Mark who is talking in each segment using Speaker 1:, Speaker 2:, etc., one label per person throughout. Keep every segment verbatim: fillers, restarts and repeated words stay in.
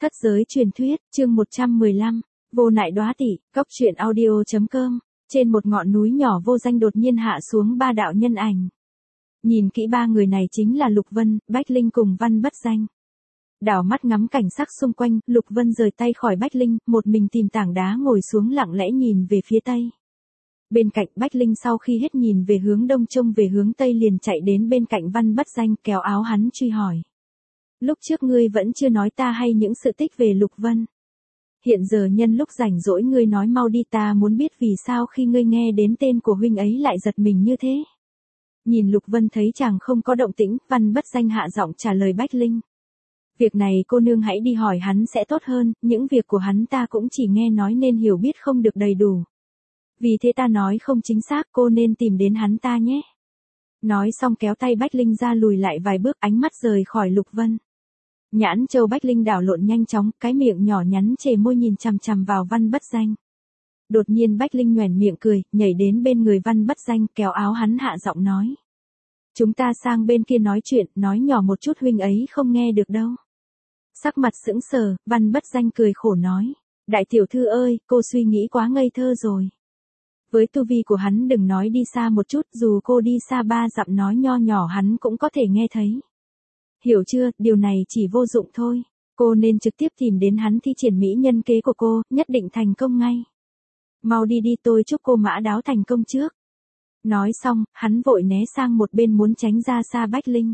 Speaker 1: Thất giới truyền thuyết, chương một trăm mười lăm, vô nại đóa tỷ, cốc truyện audio chấm com. Trên một ngọn núi nhỏ vô danh đột nhiên hạ xuống ba đạo nhân ảnh. Nhìn kỹ ba người này chính là Lục Vân, Bách Linh cùng Văn Bất Danh. Đảo mắt ngắm cảnh sắc xung quanh, Lục Vân rời tay khỏi Bách Linh, một mình tìm tảng đá ngồi xuống lặng lẽ nhìn về phía tây. Bên cạnh Bách Linh sau khi hết nhìn về hướng đông trông về hướng tây liền chạy đến bên cạnh Văn Bất Danh kéo áo hắn truy hỏi. Lúc trước ngươi vẫn chưa nói ta hay những sự tích về Lục Vân. Hiện giờ nhân lúc rảnh rỗi ngươi nói mau đi, ta muốn biết vì sao khi ngươi nghe đến tên của huynh ấy lại giật mình như thế. Nhìn Lục Vân thấy chàng không có động tĩnh, Văn Bất Danh hạ giọng trả lời Bách Linh. Việc này cô nương hãy đi hỏi hắn sẽ tốt hơn, những việc của hắn ta cũng chỉ nghe nói nên hiểu biết không được đầy đủ. Vì thế ta nói không chính xác, cô nên tìm đến hắn ta nhé. Nói xong kéo tay Bách Linh ra lùi lại vài bước, ánh mắt rời khỏi Lục Vân. Nhãn châu Bách Linh đảo lộn nhanh chóng, cái miệng nhỏ nhắn chề môi nhìn chằm chằm vào Văn Bất Danh. Đột nhiên Bách Linh nhoẻn miệng cười, nhảy đến bên người Văn Bất Danh kéo áo hắn hạ giọng nói. Chúng ta sang bên kia nói chuyện, nói nhỏ một chút huynh ấy không nghe được đâu. Sắc mặt sững sờ, Văn Bất Danh cười khổ nói. Đại tiểu thư ơi, cô suy nghĩ quá ngây thơ rồi. Với tu vi của hắn đừng nói đi xa một chút, dù cô đi xa ba dặm nói nho nhỏ hắn cũng có thể nghe thấy. Hiểu chưa, điều này chỉ vô dụng thôi. Cô nên trực tiếp tìm đến hắn thi triển mỹ nhân kế của cô, nhất định thành công ngay. Mau đi đi, tôi chúc cô mã đáo thành công trước. Nói xong, hắn vội né sang một bên muốn tránh ra xa Bách Linh.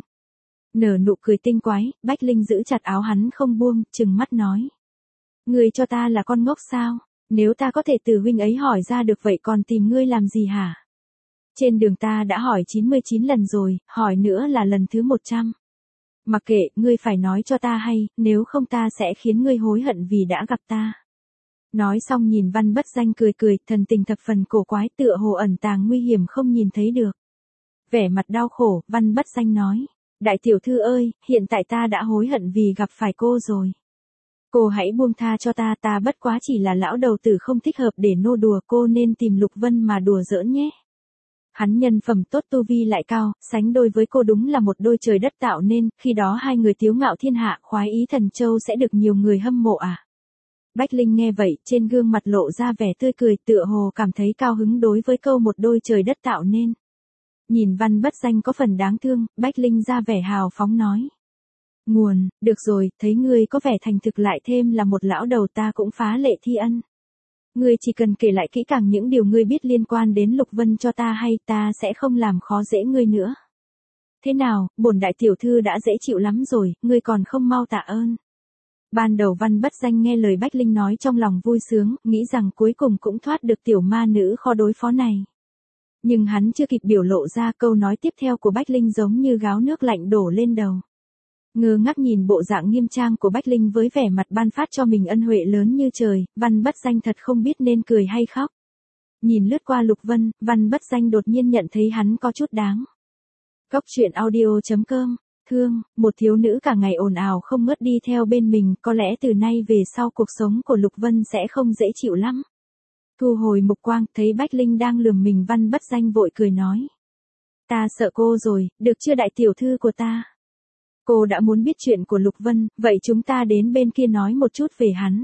Speaker 1: Nở nụ cười tinh quái, Bách Linh giữ chặt áo hắn không buông, trừng mắt nói. Ngươi cho ta là con ngốc sao? Nếu ta có thể từ huynh ấy hỏi ra được vậy còn tìm ngươi làm gì hả? Trên đường ta đã hỏi chín mươi chín lần rồi, hỏi nữa là lần thứ một trăm. Mặc kệ, ngươi phải nói cho ta hay, nếu không ta sẽ khiến ngươi hối hận vì đã gặp ta. Nói xong nhìn Văn Bất Danh cười cười, thần tình thập phần cổ quái, tựa hồ ẩn tàng nguy hiểm không nhìn thấy được. Vẻ mặt đau khổ, Văn Bất Danh nói. Đại tiểu thư ơi, hiện tại ta đã hối hận vì gặp phải cô rồi. Cô hãy buông tha cho ta, ta bất quá chỉ là lão đầu tử không thích hợp để nô đùa, cô nên tìm Lục Vân mà đùa giỡn nhé. Hắn nhân phẩm tốt, tu vi lại cao, sánh đôi với cô đúng là một đôi trời đất tạo nên, khi đó hai người tiếu ngạo thiên hạ, khoái ý thần châu sẽ được nhiều người hâm mộ à. Bách Linh nghe vậy, trên gương mặt lộ ra vẻ tươi cười, tựa hồ cảm thấy cao hứng đối với câu một đôi trời đất tạo nên. Nhìn Văn Bất Danh có phần đáng thương, Bách Linh ra vẻ hào phóng nói. Nguồn, được rồi, thấy ngươi có vẻ thành thực lại thêm là một lão đầu ta cũng phá lệ thi ân. Ngươi chỉ cần kể lại kỹ càng những điều ngươi biết liên quan đến Lục Vân cho ta hay, ta sẽ không làm khó dễ ngươi nữa. Thế nào, bổn đại tiểu thư đã dễ chịu lắm rồi, ngươi còn không mau tạ ơn. Ban đầu Văn Bất Danh nghe lời Bách Linh nói trong lòng vui sướng, nghĩ rằng cuối cùng cũng thoát được tiểu ma nữ khó đối phó này. Nhưng hắn chưa kịp biểu lộ ra, câu nói tiếp theo của Bách Linh giống như gáo nước lạnh đổ lên đầu. Ngơ ngác nhìn bộ dạng nghiêm trang của Bách Linh với vẻ mặt ban phát cho mình ân huệ lớn như trời, Văn Bất Danh thật không biết nên cười hay khóc. Nhìn lướt qua Lục Vân, Văn Bất Danh đột nhiên nhận thấy hắn có chút đáng. Cốc truyện audio chấm com, thương, một thiếu nữ cả ngày ồn ào không ngớt đi theo bên mình, có lẽ từ nay về sau cuộc sống của Lục Vân sẽ không dễ chịu lắm. Thu hồi mục quang, thấy Bách Linh đang lườm mình, Văn Bất Danh vội cười nói. Ta sợ cô rồi, được chưa đại tiểu thư của ta? Cô đã muốn biết chuyện của Lục Vân, vậy chúng ta đến bên kia nói một chút về hắn.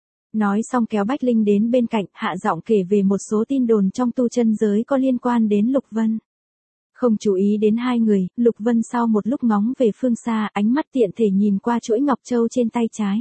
Speaker 1: Nói xong kéo Bách Linh đến bên cạnh, hạ giọng kể về một số tin đồn trong tu chân giới có liên quan đến Lục Vân. Không chú ý đến hai người, Lục Vân sau một lúc ngóng về phương xa, ánh mắt tiện thể nhìn qua chuỗi ngọc châu trên tay trái.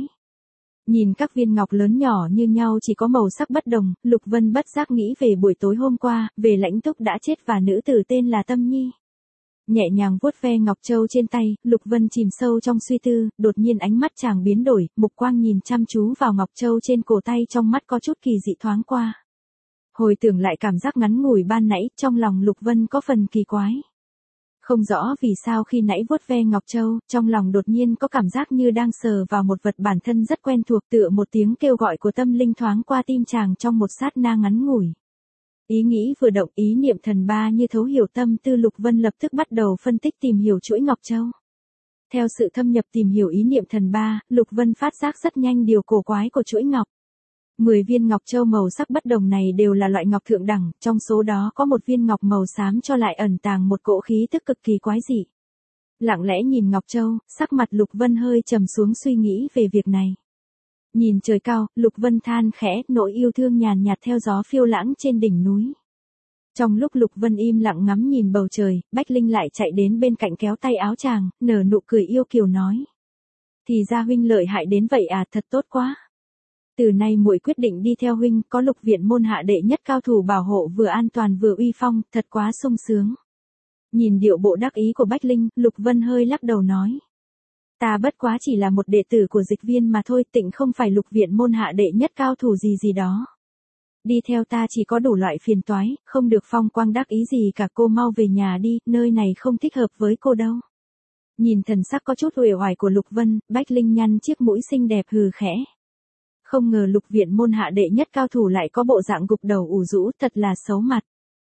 Speaker 1: Nhìn các viên ngọc lớn nhỏ như nhau chỉ có màu sắc bất đồng, Lục Vân bất giác nghĩ về buổi tối hôm qua, về lãnh túc đã chết và nữ tử tên là Tâm Nhi. Nhẹ nhàng vuốt ve ngọc châu trên tay, Lục Vân chìm sâu trong suy tư, đột nhiên ánh mắt chàng biến đổi, mục quang nhìn chăm chú vào ngọc châu trên cổ tay, trong mắt có chút kỳ dị thoáng qua. Hồi tưởng lại cảm giác ngắn ngủi ban nãy, trong lòng Lục Vân có phần kỳ quái. Không rõ vì sao khi nãy vuốt ve ngọc châu, trong lòng đột nhiên có cảm giác như đang sờ vào một vật bản thân rất quen thuộc, tựa một tiếng kêu gọi của tâm linh thoáng qua tim chàng trong một sát na ngắn ngủi. Ý nghĩ vừa động, ý niệm thần ba như thấu hiểu tâm tư, Lục Vân lập tức bắt đầu phân tích tìm hiểu chuỗi ngọc châu. Theo sự thâm nhập tìm hiểu ý niệm thần ba, Lục Vân phát giác rất nhanh điều cổ quái của chuỗi ngọc. Mười viên ngọc châu màu sắc bất đồng này đều là loại ngọc thượng đẳng, trong số đó có một viên ngọc màu xám cho lại ẩn tàng một cỗ khí tức cực kỳ quái dị. Lặng lẽ nhìn ngọc châu, sắc mặt Lục Vân hơi trầm xuống suy nghĩ về việc này. Nhìn trời cao, Lục Vân than khẽ, nỗi yêu thương nhàn nhạt theo gió phiêu lãng trên đỉnh núi. Trong lúc Lục Vân im lặng ngắm nhìn bầu trời, Bách Linh lại chạy đến bên cạnh kéo tay áo chàng, nở nụ cười yêu kiều nói. Thì ra huynh lợi hại đến vậy à, thật tốt quá. Từ nay muội quyết định đi theo huynh, có Lục viện môn hạ đệ nhất cao thủ bảo hộ vừa an toàn vừa uy phong, thật quá sung sướng. Nhìn điệu bộ đắc ý của Bách Linh, Lục Vân hơi lắc đầu nói. Ta bất quá chỉ là một đệ tử của Dịch Viên mà thôi, tịnh không phải Lục viện môn hạ đệ nhất cao thủ gì gì đó. Đi theo ta chỉ có đủ loại phiền toái, không được phong quang đắc ý gì cả, cô mau về nhà đi, nơi này không thích hợp với cô đâu. Nhìn thần sắc có chút uể oải của Lục Vân, Bách Linh nhăn chiếc mũi xinh đẹp hừ khẽ. Không ngờ Lục viện môn hạ đệ nhất cao thủ lại có bộ dạng gục đầu ủ rũ, thật là xấu mặt.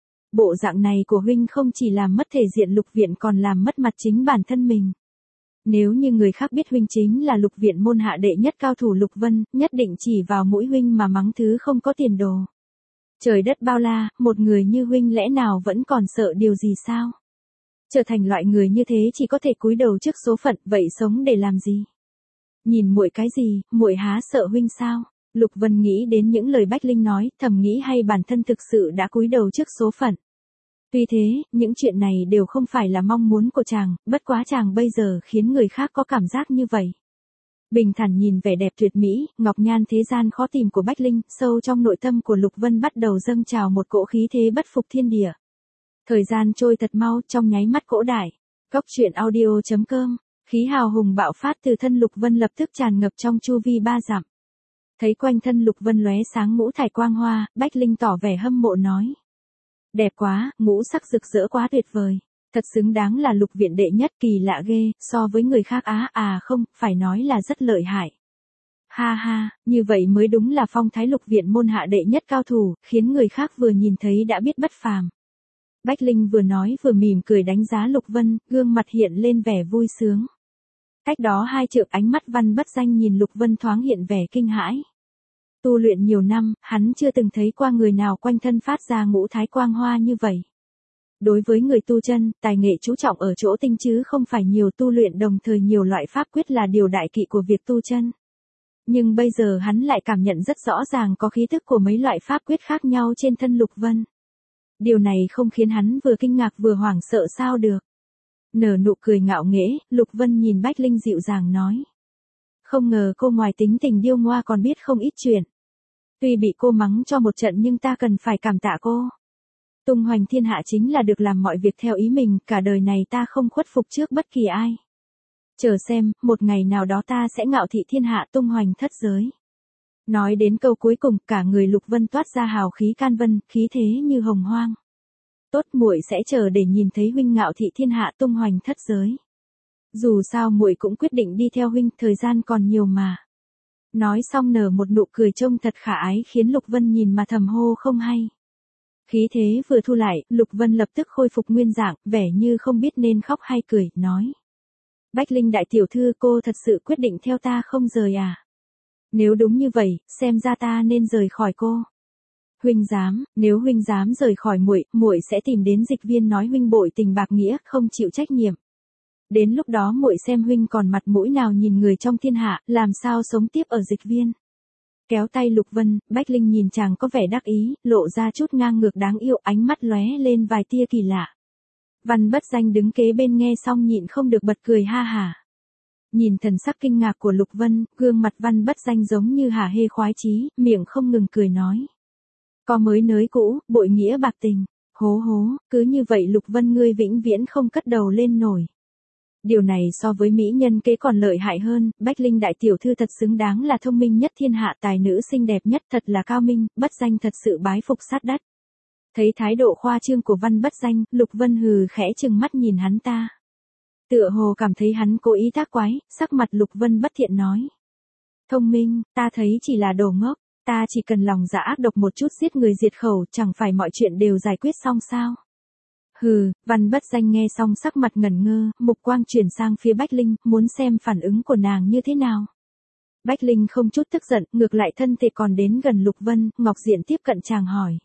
Speaker 1: Bộ dạng này của huynh không chỉ làm mất thể diện Lục viện còn làm mất mặt chính bản thân mình. Nếu như người khác biết huynh chính là Lục viện môn hạ đệ nhất cao thủ Lục Vân, nhất định chỉ vào mũi huynh mà mắng thứ không có tiền đồ. Trời đất bao la, một người như huynh lẽ nào vẫn còn sợ điều gì sao? Trở thành loại người như thế chỉ có thể cúi đầu trước số phận, vậy sống để làm gì? Nhìn muội cái gì, muội há sợ huynh sao? Lục Vân nghĩ đến những lời Bách Linh nói, thầm nghĩ hay bản thân thực sự đã cúi đầu trước số phận. Tuy thế, những chuyện này đều không phải là mong muốn của chàng, bất quá chàng bây giờ khiến người khác có cảm giác như vậy. Bình thản nhìn vẻ đẹp tuyệt mỹ, ngọc nhan thế gian khó tìm của Bách Linh, sâu trong nội tâm của Lục Vân bắt đầu dâng trào một cỗ khí thế bất phục thiên địa. Thời gian trôi thật mau, trong nháy mắt cỗ đại. Cốc truyện audio chấm com, khí hào hùng bạo phát từ thân Lục Vân lập tức tràn ngập trong chu vi ba dặm. Thấy quanh thân Lục Vân lóe sáng ngũ thải quang hoa, Bách Linh tỏ vẻ hâm mộ nói. Đẹp quá, ngũ sắc rực rỡ quá tuyệt vời. Thật xứng đáng là Lục viện đệ nhất, kỳ lạ ghê, so với người khác á à không, phải nói là rất lợi hại. Ha ha, như vậy mới đúng là phong thái Lục viện môn hạ đệ nhất cao thủ, khiến người khác vừa nhìn thấy đã biết bất phàm. Bách Linh vừa nói vừa mỉm cười đánh giá Lục Vân, gương mặt hiện lên vẻ vui sướng. Cách đó hai trượng ánh mắt Văn Bất Danh nhìn Lục Vân thoáng hiện vẻ kinh hãi. Tu luyện nhiều năm, hắn chưa từng thấy qua người nào quanh thân phát ra ngũ thái quang hoa như vậy. Đối với người tu chân, tài nghệ chú trọng ở chỗ tinh chứ không phải nhiều, tu luyện đồng thời nhiều loại pháp quyết là điều đại kỵ của việc tu chân. Nhưng bây giờ hắn lại cảm nhận rất rõ ràng có khí thức của mấy loại pháp quyết khác nhau trên thân Lục Vân. Điều này không khiến hắn vừa kinh ngạc vừa hoảng sợ sao được. Nở nụ cười ngạo nghễ, Lục Vân nhìn Bách Linh dịu dàng nói. Không ngờ cô ngoài tính tình điêu ngoa còn biết không ít chuyện. Tuy bị cô mắng cho một trận nhưng ta cần phải cảm tạ cô. Tung hoành thiên hạ chính là được làm mọi việc theo ý mình, cả đời này ta không khuất phục trước bất kỳ ai. Chờ xem, một ngày nào đó ta sẽ ngạo thị thiên hạ tung hoành thất giới. Nói đến câu cuối cùng, cả người Lục Vân toát ra hào khí can vân, khí thế như hồng hoang. Tốt, muội sẽ chờ để nhìn thấy huynh ngạo thị thiên hạ tung hoành thất giới. Dù sao muội cũng quyết định đi theo huynh, thời gian còn nhiều mà. Nói xong nở một nụ cười trông thật khả ái khiến Lục Vân nhìn mà thầm hô không hay. Khí thế vừa thu lại, Lục Vân lập tức khôi phục nguyên dạng, vẻ như không biết nên khóc hay cười, nói. Bách Linh đại tiểu thư, cô thật sự quyết định theo ta không rời à? Nếu đúng như vậy, xem ra ta nên rời khỏi cô. Huynh dám, nếu huynh dám rời khỏi muội, muội sẽ tìm đến Dịch Viên nói huynh bội tình bạc nghĩa, không chịu trách nhiệm. Đến lúc đó muội xem huynh còn mặt mũi nào nhìn người trong thiên hạ, làm sao sống tiếp ở Dịch Viên. Kéo tay Lục Vân, Bách Linh nhìn chàng có vẻ đắc ý, lộ ra chút ngang ngược đáng yêu, ánh mắt lóe lên vài tia kỳ lạ. Văn Bất Danh đứng kế bên nghe xong nhịn không được bật cười ha hả. Nhìn thần sắc kinh ngạc của Lục Vân, gương mặt Văn Bất Danh giống như hả hê khoái chí, miệng không ngừng cười nói. Có mới nới cũ, bội nghĩa bạc tình. Hố hố, cứ như vậy Lục Vân ngươi vĩnh viễn không cất đầu lên nổi. Điều này so với mỹ nhân kế còn lợi hại hơn, Bách Linh đại tiểu thư thật xứng đáng là thông minh nhất thiên hạ, tài nữ xinh đẹp nhất, thật là cao minh, Bất Danh thật sự bái phục sát đất. Thấy thái độ khoa trương của Văn Bất Danh, Lục Vân hừ khẽ chừng mắt nhìn hắn ta. Tựa hồ cảm thấy hắn cố ý tác quái, sắc mặt Lục Vân bất thiện nói. Thông minh, ta thấy chỉ là đồ ngốc, ta chỉ cần lòng dạ ác độc một chút giết người diệt khẩu, chẳng phải mọi chuyện đều giải quyết xong sao. Hừ, Văn Bất Danh nghe xong sắc mặt ngẩn ngơ, mục quang chuyển sang phía Bách Linh, muốn xem phản ứng của nàng như thế nào. Bách Linh không chút tức giận, ngược lại thân thể còn đến gần Lục Vân, Ngọc Diện tiếp cận chàng hỏi.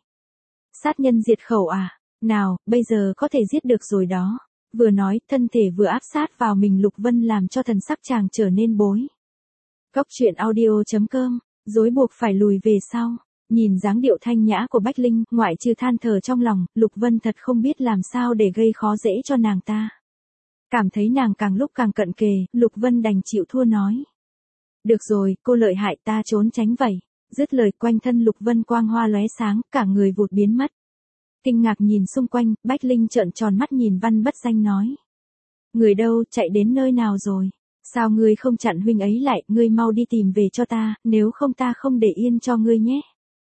Speaker 1: Sát nhân diệt khẩu à? Nào, bây giờ có thể giết được rồi đó. Vừa nói, thân thể vừa áp sát vào mình Lục Vân làm cho thần sắc chàng trở nên bối Cóc truyện audio chấm com, rối buộc phải lùi về sau. Nhìn dáng điệu thanh nhã của Bách Linh, ngoại trừ than thở trong lòng, Lục Vân thật không biết làm sao để gây khó dễ cho nàng ta. Cảm thấy nàng càng lúc càng cận kề, Lục Vân đành chịu thua nói. Được rồi, cô lợi hại, ta trốn tránh vậy. Dứt lời, quanh thân Lục Vân quang hoa lóe sáng, cả người vụt biến mất. Kinh ngạc nhìn xung quanh, Bách Linh trợn tròn mắt nhìn Văn Bất Danh nói. Người đâu, chạy đến nơi nào rồi? Sao ngươi không chặn huynh ấy lại, ngươi mau đi tìm về cho ta, nếu không ta không để yên cho ngươi nhé.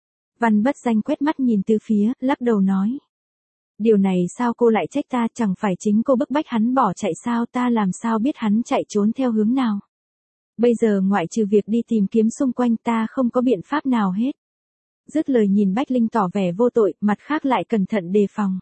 Speaker 1: Văn Bất Danh quét mắt nhìn từ phía, lắc đầu nói. Điều này sao cô lại trách ta, chẳng phải chính cô bức bách hắn bỏ chạy sao, ta làm sao biết hắn chạy trốn theo hướng nào. Bây giờ ngoại trừ việc đi tìm kiếm xung quanh ta không có biện pháp nào hết. Dứt lời nhìn Bách Linh tỏ vẻ vô tội, mặt khác lại cẩn thận đề phòng.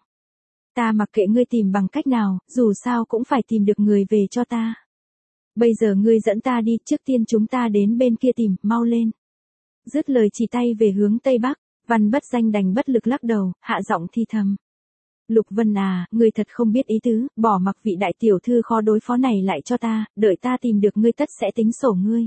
Speaker 1: Ta mặc kệ ngươi tìm bằng cách nào, dù sao cũng phải tìm được người về cho ta. Bây giờ ngươi dẫn ta đi, trước tiên chúng ta đến bên kia tìm, mau lên. Dứt lời chỉ tay về hướng Tây Bắc, Văn Bất Danh đành bất lực lắc đầu, hạ giọng thi thầm. Lục Vân à, ngươi thật không biết ý tứ, bỏ mặc vị đại tiểu thư khó đối phó này lại cho ta, đợi ta tìm được ngươi tất sẽ tính sổ ngươi.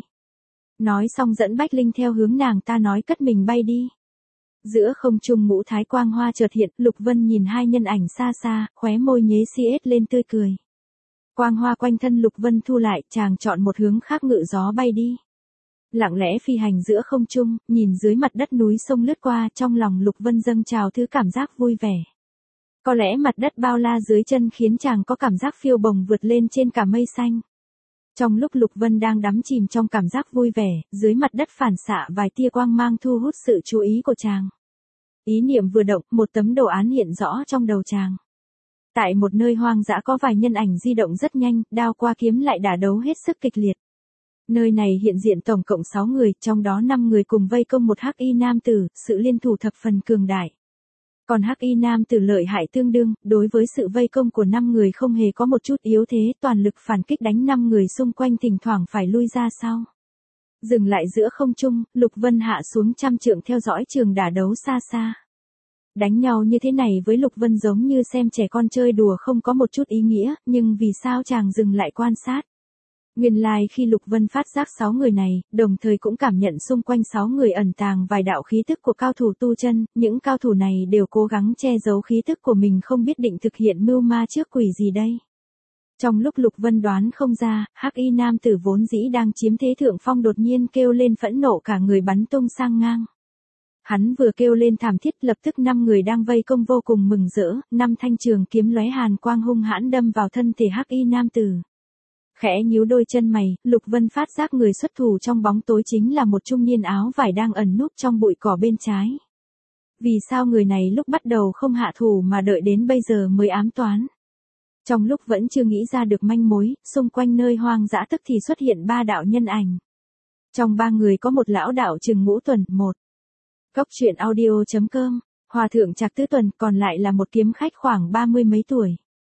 Speaker 1: Nói xong dẫn Bách Linh theo hướng nàng ta nói cất mình bay đi. Giữa không trung ngũ thái quang hoa chợt hiện, Lục Vân nhìn hai nhân ảnh xa xa, khóe môi nhếch xiết lên tươi cười. Quang hoa quanh thân Lục Vân thu lại, chàng chọn một hướng khác ngự gió bay đi. Lặng lẽ phi hành giữa không trung, nhìn dưới mặt đất núi sông lướt qua, trong lòng Lục Vân dâng trào thứ cảm giác vui vẻ. Có lẽ mặt đất bao la dưới chân khiến chàng có cảm giác phiêu bồng vượt lên trên cả mây xanh. Trong lúc Lục Vân đang đắm chìm trong cảm giác vui vẻ, dưới mặt đất phản xạ vài tia quang mang thu hút sự chú ý của chàng. Ý niệm vừa động, một tấm đồ án hiện rõ trong đầu chàng. Tại một nơi hoang dã có vài nhân ảnh di động rất nhanh, đao qua kiếm lại đả đấu hết sức kịch liệt. Nơi này hiện diện tổng cộng sáu người, trong đó năm người cùng vây công một hắc y nam tử, sự liên thủ thập phần cường đại. Còn hắc y nam tử lợi hại tương đương, đối với sự vây công của năm người không hề có một chút yếu thế, toàn lực phản kích đánh năm người xung quanh thỉnh thoảng phải lui ra sau. Dừng lại giữa không trung, Lục Vân hạ xuống trăm trượng theo dõi trường đả đấu xa xa. Đánh nhau như thế này với Lục Vân giống như xem trẻ con chơi đùa không có một chút ý nghĩa, nhưng vì sao chàng dừng lại quan sát? Nguyên lai like khi Lục Vân phát giác sáu người này, đồng thời cũng cảm nhận xung quanh sáu người ẩn tàng vài đạo khí tức của cao thủ tu chân, những cao thủ này đều cố gắng che giấu khí tức của mình không biết định thực hiện mưu ma trước quỷ gì đây. Trong lúc Lục Vân đoán không ra, hắc y nam tử vốn dĩ đang chiếm thế thượng phong đột nhiên kêu lên phẫn nộ cả người bắn tung sang ngang. Hắn vừa kêu lên thảm thiết lập tức năm người đang vây công vô cùng mừng rỡ, năm thanh trường kiếm lóe hàn quang hung hãn đâm vào thân thể hắc y nam tử. Khẽ nhíu đôi chân mày, Lục Vân phát giác người xuất thủ trong bóng tối chính là một trung niên áo vải đang ẩn núp trong bụi cỏ bên trái. Vì sao người này lúc bắt đầu không hạ thủ mà đợi đến bây giờ mới ám toán? Trong lúc vẫn chưa nghĩ ra được manh mối, xung quanh nơi hoang dã tức thì xuất hiện ba đạo nhân ảnh. Trong ba người có một lão đạo chừng ngũ tuần, một. Cóc truyện audio chấm com, hòa thượng Trạc Tứ Tuần, còn lại là một kiếm khách khoảng ba mươi mấy tuổi.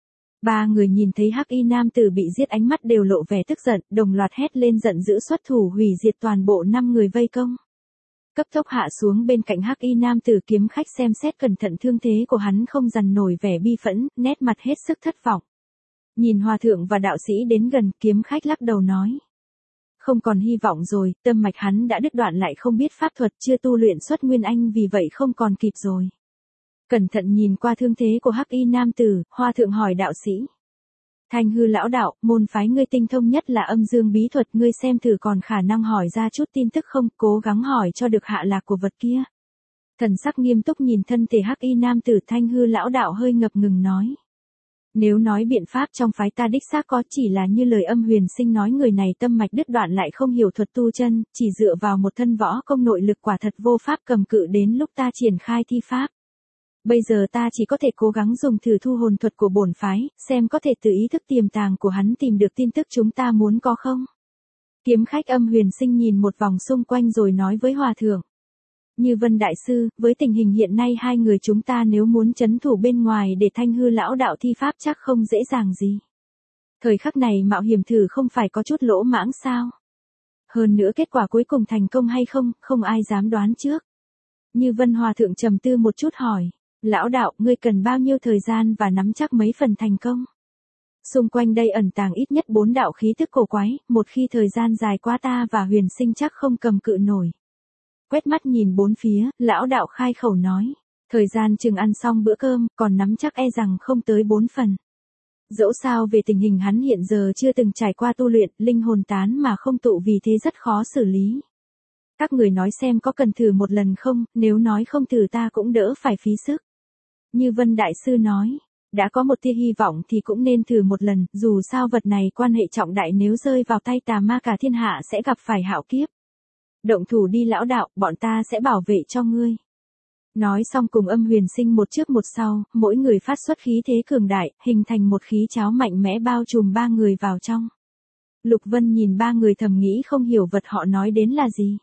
Speaker 1: Ba người nhìn thấy hắc y nam tử bị giết ánh mắt đều lộ vẻ tức giận, đồng loạt hét lên giận dữ xuất thủ hủy diệt toàn bộ năm người vây công. Cấp tốc hạ xuống bên cạnh hắc y nam tử kiếm khách xem xét cẩn thận thương thế của hắn không dằn nổi vẻ bi phẫn, nét mặt hết sức thất vọng. Nhìn hòa thượng và đạo sĩ đến gần, kiếm khách lắc đầu nói. Không còn hy vọng rồi, tâm mạch hắn đã đứt đoạn lại không biết pháp thuật chưa tu luyện xuất nguyên anh vì vậy không còn kịp rồi. Cẩn thận nhìn qua thương thế của hắc y nam tử, hòa thượng hỏi đạo sĩ. Thanh hư lão đạo, môn phái ngươi tinh thông nhất là âm dương bí thuật, ngươi xem thử còn khả năng hỏi ra chút tin tức không, cố gắng hỏi cho được hạ lạc của vật kia. Thần sắc nghiêm túc nhìn thân thể hắc y nam tử, thanh hư lão đạo hơi ngập ngừng nói. Nếu nói biện pháp trong phái ta đích xác có, chỉ là như lời Âm Huyền Sinh nói, người này tâm mạch đứt đoạn lại không hiểu thuật tu chân, chỉ dựa vào một thân võ công nội lực quả thật vô pháp cầm cự đến lúc ta triển khai thi pháp. Bây giờ ta chỉ có thể cố gắng dùng thử thu hồn thuật của bổn phái, xem có thể từ ý thức tiềm tàng của hắn tìm được tin tức chúng ta muốn có không. Kiếm khách Âm Huyền Sinh nhìn một vòng xung quanh rồi nói với hòa thượng. Như Vân Đại Sư, với tình hình hiện nay hai người chúng ta nếu muốn trấn thủ bên ngoài để thanh hư lão đạo thi pháp chắc không dễ dàng gì. Thời khắc này mạo hiểm thử không phải có chút lỗ mãng sao. Hơn nữa kết quả cuối cùng thành công hay không, không ai dám đoán trước. Như Vân hòa thượng trầm tư một chút hỏi. Lão đạo, ngươi cần bao nhiêu thời gian và nắm chắc mấy phần thành công? Xung quanh đây ẩn tàng ít nhất bốn đạo khí tức cổ quái, một khi thời gian dài quá ta và huyền sinh chắc không cầm cự nổi. Quét mắt nhìn bốn phía, lão đạo khai khẩu nói. Thời gian chừng ăn xong bữa cơm, còn nắm chắc e rằng không tới bốn phần. Dẫu sao về tình hình hắn hiện giờ chưa từng trải qua tu luyện, linh hồn tán mà không tụ vì thế rất khó xử lý. Các người nói xem có cần thử một lần không, nếu nói không thử ta cũng đỡ phải phí sức. Như Vân Đại Sư nói, đã có một tia hy vọng thì cũng nên thử một lần, dù sao vật này quan hệ trọng đại, nếu rơi vào tay tà ma cả thiên hạ sẽ gặp phải hạo kiếp. Động thủ đi lão đạo, bọn ta sẽ bảo vệ cho ngươi. Nói xong cùng Âm Huyền Sinh một trước một sau, mỗi người phát xuất khí thế cường đại, hình thành một khí cháo mạnh mẽ bao trùm ba người vào trong. Lục Vân nhìn ba người thầm nghĩ không hiểu vật họ nói đến là gì.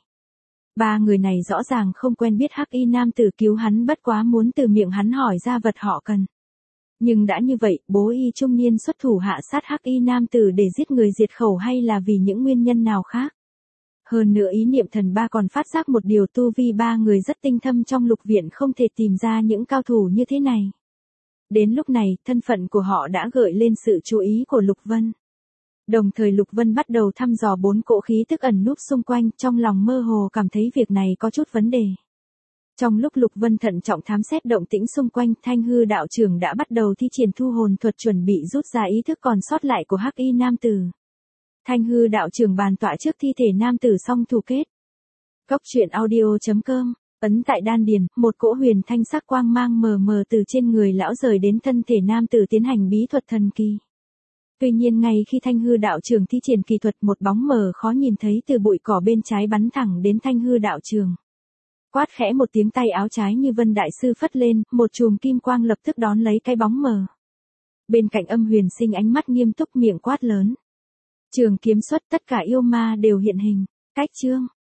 Speaker 1: Ba người này rõ ràng không quen biết Hắc Y nam tử cứu hắn, bất quá muốn từ miệng hắn hỏi ra vật họ cần. Nhưng đã như vậy, bố y trung niên xuất thủ hạ sát Hắc Y nam tử để giết người diệt khẩu hay là vì những nguyên nhân nào khác? Hơn nữa ý niệm thần ba còn phát giác một điều, tu vi ba người rất tinh thâm, trong lục viện không thể tìm ra những cao thủ như thế này. Đến lúc này, thân phận của họ đã gợi lên sự chú ý của Lục Vân. Đồng thời Lục Vân bắt đầu thăm dò bốn cỗ khí tức ẩn núp xung quanh, trong lòng mơ hồ cảm thấy việc này có chút vấn đề. Trong lúc Lục Vân thận trọng thám xét động tĩnh xung quanh, Thanh Hư đạo trưởng đã bắt đầu thi triển thu hồn thuật, chuẩn bị rút ra ý thức còn sót lại của Hắc Y nam tử. Thanh Hư đạo trưởng bàn tọa trước thi thể nam tử xong thủ kết. Cốc truyện audio chấm com, ấn tại đan điền, một cỗ huyền thanh sắc quang mang mờ mờ từ trên người lão rời đến thân thể nam tử tiến hành bí thuật thần kỳ. Tuy nhiên ngay khi Thanh Hư đạo trưởng thi triển kỳ thuật, một bóng mờ khó nhìn thấy từ bụi cỏ bên trái bắn thẳng đến Thanh Hư đạo trưởng. Quát khẽ một tiếng, tay áo trái Như Vân đại sư phất lên, một chùm kim quang lập tức đón lấy cái bóng mờ. Bên cạnh Âm Huyền Sinh ánh mắt nghiêm túc, miệng quát lớn. Trường kiếm xuất, tất cả yêu ma đều hiện hình. Cách chương